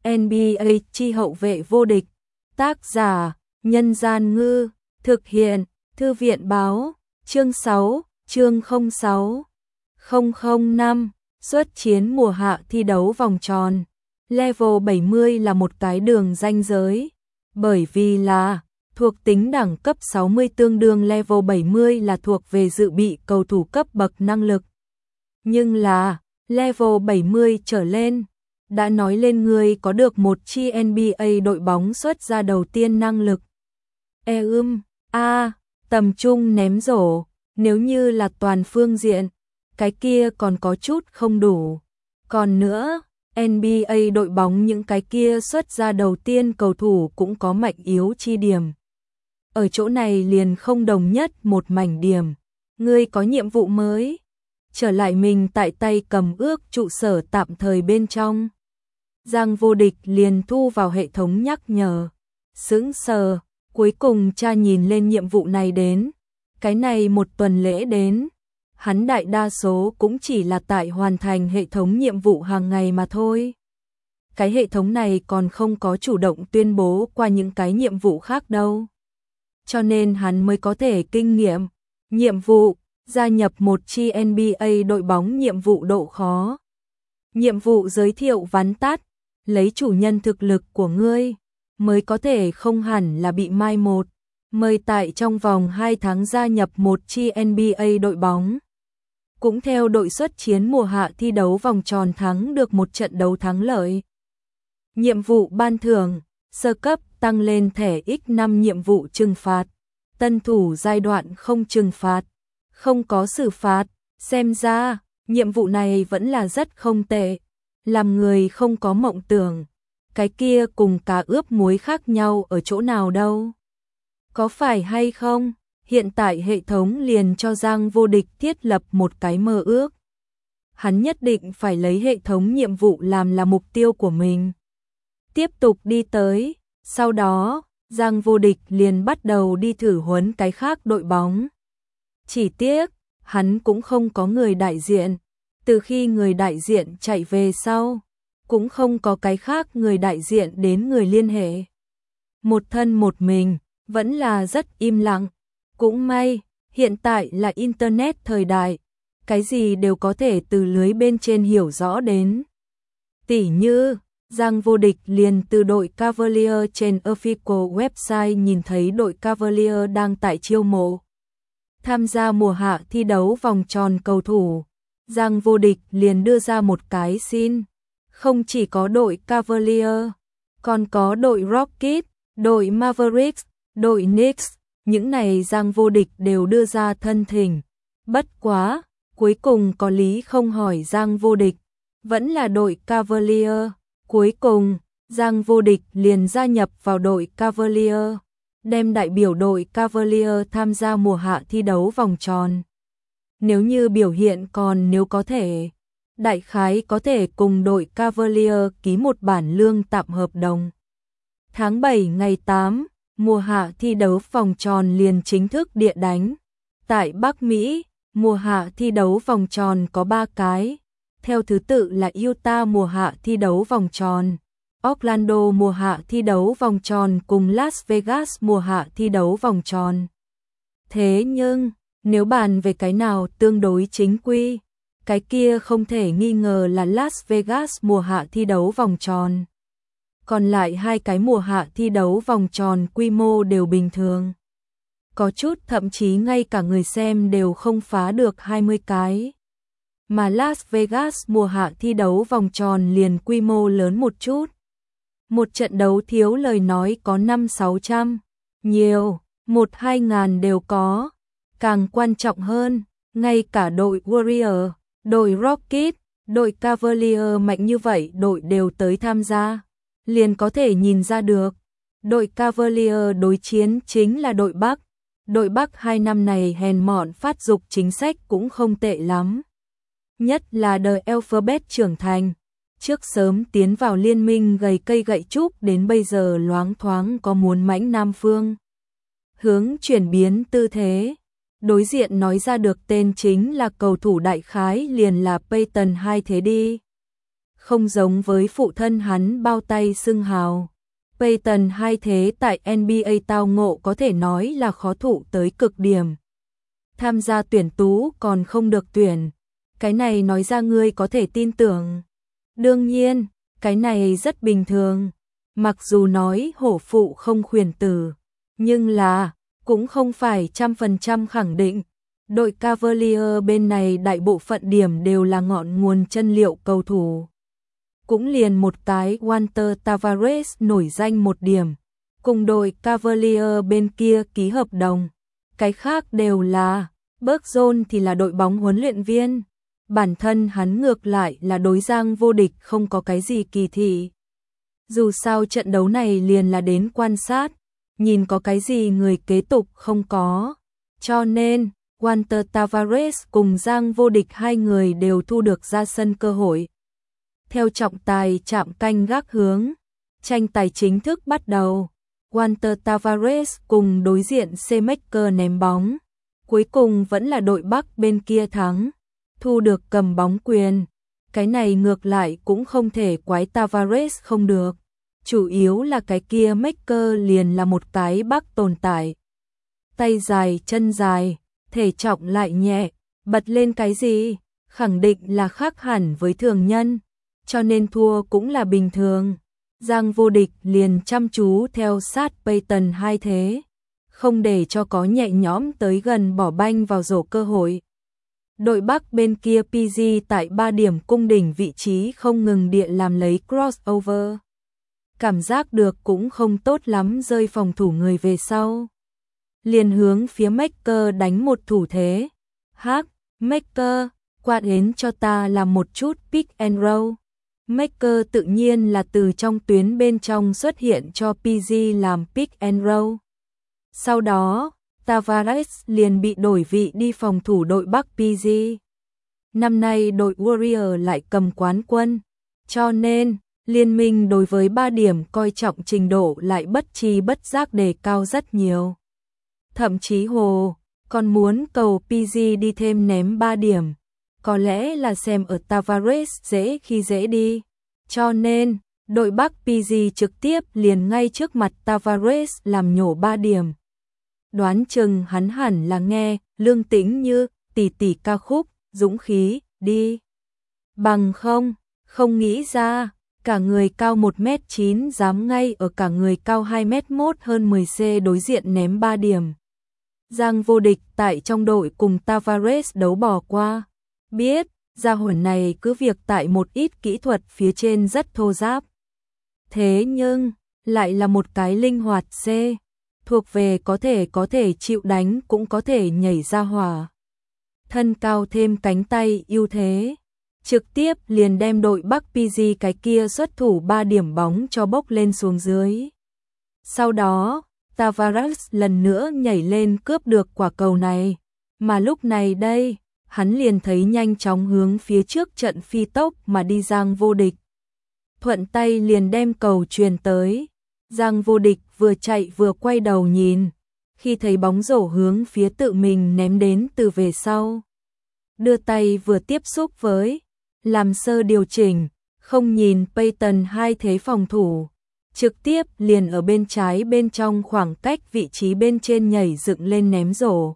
NBA chi hậu vệ vô địch. Tác giả: Nhân Gian Ngư. Thực hiện: Thư viện Báo. Chương 6, chương 06. 005. Xuất chiến mùa hạ thi đấu vòng tròn. Level 70 là một cái đường ranh giới. Bởi vì là thuộc tính đẳng cấp 60 tương đương level 70 là thuộc về dự bị cầu thủ cấp bậc năng lực. Nhưng là level 70 trở lên đã nói lên người có được một chi NBA đội bóng xuất ra đầu tiên năng lực. Tầm trung ném rổ, nếu như là toàn phương diện, cái kia còn có chút không đủ. Còn nữa, NBA đội bóng những cái kia xuất ra đầu tiên cầu thủ cũng có mạnh yếu chi điểm. Ở chỗ này liền không đồng nhất một mảnh điểm. Ngươi có nhiệm vụ mới. Trở lại mình tại tay cầm ước trụ sở tạm thời bên trong. Giang Vô Địch liền thu vào hệ thống nhắc nhở. Sững sờ, cuối cùng cha nhìn lên nhiệm vụ này đến. Cái này một tuần lễ đến. Hắn đại đa số cũng chỉ là tại hoàn thành hệ thống nhiệm vụ hàng ngày mà thôi. Cái hệ thống này còn không có chủ động tuyên bố qua những cái nhiệm vụ khác đâu. Cho nên hắn mới có thể kinh nghiệm. Nhiệm vụ, gia nhập một chi NBA đội bóng nhiệm vụ độ khó. Nhiệm vụ giới thiệu vắn tắt, lấy chủ nhân thực lực của ngươi, mới có thể không hẳn là bị mai một. Mời tại trong vòng 2 tháng gia nhập một chi NBA đội bóng. Cũng theo đội xuất chiến mùa hạ thi đấu vòng tròn thắng được một trận đấu thắng lợi. Nhiệm vụ ban thưởng, sơ cấp tăng lên thẻ X5 nhiệm vụ trừng phạt. Tân thủ giai đoạn không trừng phạt, không có xử phạt. Xem ra, nhiệm vụ này vẫn là rất không tệ. Làm người không có mộng tưởng, cái kia cùng cá ướp muối khác nhau ở chỗ nào đâu. Có phải hay không? Hiện tại hệ thống liền cho Giang Vô Địch thiết lập một cái mơ ước. Hắn nhất định phải lấy hệ thống nhiệm vụ làm là mục tiêu của mình. Tiếp tục đi tới, sau đó, Giang Vô Địch liền bắt đầu đi thử huấn cái khác đội bóng. Chỉ tiếc, hắn cũng không có người đại diện. Từ khi người đại diện chạy về sau, cũng không có cái khác người đại diện đến người liên hệ. Một thân một mình, vẫn là rất im lặng. Cũng may, hiện tại là Internet thời đại, cái gì đều có thể từ lưới bên trên hiểu rõ đến. Tỉ như, Giang Vô Địch liền từ đội Cavalier trên official website nhìn thấy đội Cavalier đang tại chiêu mộ. Tham gia mùa hạ thi đấu vòng tròn cầu thủ, Giang Vô Địch liền đưa ra một cái xin. Không chỉ có đội Cavalier, còn có đội Rockets, đội Mavericks, đội Knicks. Những này Giang Vô Địch đều đưa ra thân thỉnh. Bất quá, cuối cùng có lý không hỏi Giang Vô Địch, vẫn là đội Cavalier. Cuối cùng, Giang Vô Địch liền gia nhập vào đội Cavalier, đem đại biểu đội Cavalier tham gia mùa hạ thi đấu vòng tròn. Nếu như biểu hiện còn nếu có thể, đại khái có thể cùng đội Cavalier ký một bản lương tạm hợp đồng. Tháng 7 ngày 8, mùa hạ thi đấu vòng tròn liền chính thức địa đánh. Tại Bắc Mỹ, mùa hạ thi đấu vòng tròn có 3 cái. Theo thứ tự là Utah mùa hạ thi đấu vòng tròn, Orlando mùa hạ thi đấu vòng tròn cùng Las Vegas mùa hạ thi đấu vòng tròn. Thế nhưng, nếu bàn về cái nào tương đối chính quy, cái kia không thể nghi ngờ là Las Vegas mùa hạ thi đấu vòng tròn. Còn lại 2 cái mùa hạ thi đấu vòng tròn quy mô đều bình thường. Có chút thậm chí ngay cả người xem đều không phá được 20 cái. Mà Las Vegas mùa hạ thi đấu vòng tròn liền quy mô lớn một chút. Một trận đấu thiếu lời nói có 500-600, nhiều, 1-2 ngàn đều có. Càng quan trọng hơn, ngay cả đội Warrior, đội Rockets, đội Cavalier mạnh như vậy đội đều tới tham gia. Liền có thể nhìn ra được, đội Cavalier đối chiến chính là đội Bắc. Đội Bắc 2 năm này hèn mọn phát dục chính sách cũng không tệ lắm. Nhất là The Alphabet trưởng thành, trước sớm tiến vào liên minh gầy cây gậy trúc đến bây giờ loáng thoáng có muốn mãnh Nam Phương. Hướng chuyển biến tư thế, đối diện nói ra được tên chính là cầu thủ đại khái liền là Peyton 2 thế đi. không giống với phụ thân hắn bao tay xưng hào. Peyton hai thế tại NBA tao ngộ có thể nói là khó thụ tới cực điểm. Tham gia tuyển tú còn không được tuyển. Cái này nói ra ngươi có thể tin tưởng. Đương nhiên, cái này rất bình thường. Mặc dù nói hổ phụ không khuyển tử, nhưng là cũng không phải 100% khẳng định. Đội Cavalier bên này đại bộ phận điểm đều là ngọn nguồn chân liệu cầu thủ. Cũng liền một cái Walter Tavares nổi danh một điểm, cùng đội Cavalier bên kia ký hợp đồng. Cái khác đều là, Bergeron thì là đội bóng huấn luyện viên. Bản thân hắn ngược lại là đối Giang Vô Địch không có cái gì kỳ thị. Dù sao trận đấu này liền là đến quan sát, nhìn có cái gì người kế tục không có. Cho nên, Walter Tavares cùng Giang Vô Địch hai người đều thu được ra sân cơ hội. Theo trọng tài chạm canh gác hướng, tranh tài chính thức bắt đầu. Walter Tavares cùng đối diện Schumacher ném bóng. Cuối cùng vẫn là đội Bắc bên kia thắng, thu được cầm bóng quyền. Cái này ngược lại cũng không thể quái Tavares không được. Chủ yếu là cái kia Maker liền là một cái Bắc tồn tại. Tay dài, chân dài, thể trọng lại nhẹ, bật lên cái gì, khẳng định là khác hẳn với thường nhân. Cho nên thua cũng là bình thường. Giang Vô Địch liền chăm chú theo sát Peyton hai thế, không để cho có nhẹ nhõm tới gần bỏ banh vào rổ cơ hội. Đội Bắc bên kia PG tại 3 điểm cung đỉnh vị trí không ngừng địa làm lấy crossover. Cảm giác được cũng không tốt lắm rơi phòng thủ người về sau. Liền hướng phía Maker đánh một thủ thế. Maker, qua đến cho ta làm một chút pick and roll. Maker tự nhiên là từ trong tuyến bên trong xuất hiện cho PG làm pick and roll. Sau đó, Tavares liền bị đổi vị đi phòng thủ đội Bắc PG. Năm nay đội Warrior lại cầm quán quân, cho nên liên minh đối với 3 điểm coi trọng trình độ lại bất chi bất giác đề cao rất nhiều. Thậm chí Hồ còn muốn cầu PG đi thêm ném 3 điểm. Có lẽ là xem ở Tavares dễ khi dễ đi. Cho nên, đội Bắc PG trực tiếp liền ngay trước mặt Tavares làm nhổ 3 điểm. Đoán chừng hắn hẳn là nghe Lương Tĩnh Như tỷ tỷ ca khúc Dũng khí đi. Bằng không nghĩ ra, cả người cao 1m9 dám ngay ở cả người cao 2m1 hơn 10c đối diện ném 3 điểm. Giang Vô Địch tại trong đội cùng Tavares đấu bỏ qua. Biết, gia hỏa này cứ việc tại một ít kỹ thuật phía trên rất thô ráp. Thế nhưng, lại là một cái linh hoạt C, thuộc về có thể chịu đánh cũng có thể nhảy ra hỏa. Thân cao thêm cánh tay ưu thế, trực tiếp liền đem đội Bắc PG cái kia xuất thủ 3 điểm bóng cho bốc lên xuống dưới. Sau đó, Tavares lần nữa nhảy lên cướp được quả cầu này, mà lúc này đây, hắn liền thấy nhanh chóng hướng phía trước trận phi tốc mà đi Giang Vô Địch. Thuận tay liền đem cầu truyền tới. Giang Vô Địch vừa chạy vừa quay đầu nhìn, khi thấy bóng rổ hướng phía tự mình ném đến từ về sau. Đưa tay vừa tiếp xúc với, làm sơ điều chỉnh, không nhìn Peyton hai thế phòng thủ. Trực tiếp liền ở bên trái bên trong khoảng cách vị trí bên trên nhảy dựng lên ném rổ.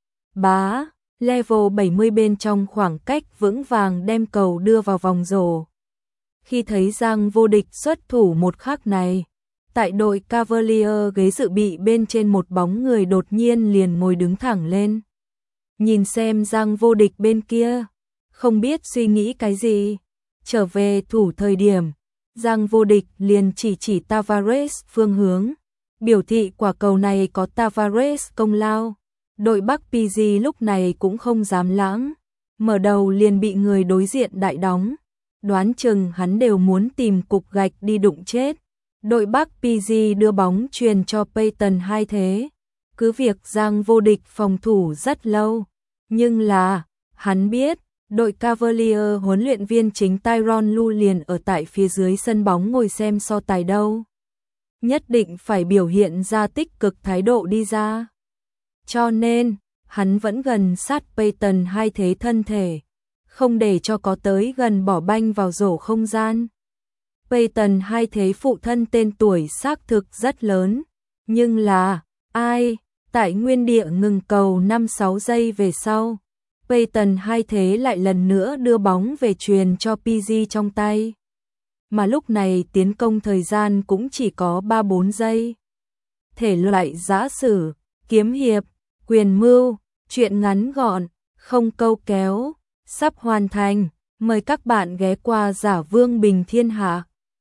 Bá, level 70 bên trong khoảng cách vững vàng đem cầu đưa vào vòng rổ. Khi thấy Giang Vô Địch xuất thủ một khắc này, tại đội Cavalier ghế dự bị bên trên một bóng người đột nhiên liền ngồi đứng thẳng lên. Nhìn xem Giang Vô Địch bên kia, không biết suy nghĩ cái gì. Trở về thủ thời điểm, Giang Vô Địch liền chỉ Tavares phương hướng, biểu thị quả cầu này có Tavares công lao. Đội Bắc PG lúc này cũng không dám lãng, mở đầu liền bị người đối diện đại đóng. Đoán chừng hắn đều muốn tìm cục gạch đi đụng chết. Đội Bắc PG đưa bóng truyền cho Peyton hai thế. Cứ việc Giang Vô Địch phòng thủ rất lâu, nhưng là, hắn biết, đội Cavalier huấn luyện viên chính Tyronn Lue liền ở tại phía dưới sân bóng ngồi xem so tài đâu. Nhất định phải biểu hiện ra tích cực thái độ đi ra. Cho nên, hắn vẫn gần sát Peyton hai thế thân thể. không để cho có tới gần bỏ banh vào rổ không gian. Peyton hai thế phụ thân tên tuổi xác thực rất lớn, nhưng là ai? Tại nguyên địa ngừng cầu 5-6 giây về sau, Peyton hai thế lại lần nữa đưa bóng về chuyền cho PG trong tay. Mà lúc này tiến công thời gian cũng chỉ có 3-4 giây. Thể loại giã sử, kiếm hiệp, quyền mưu, truyện ngắn gọn, không câu kéo, sắp hoàn thành. Mời các bạn ghé qua Giả Vương Bình Thiên Hạ.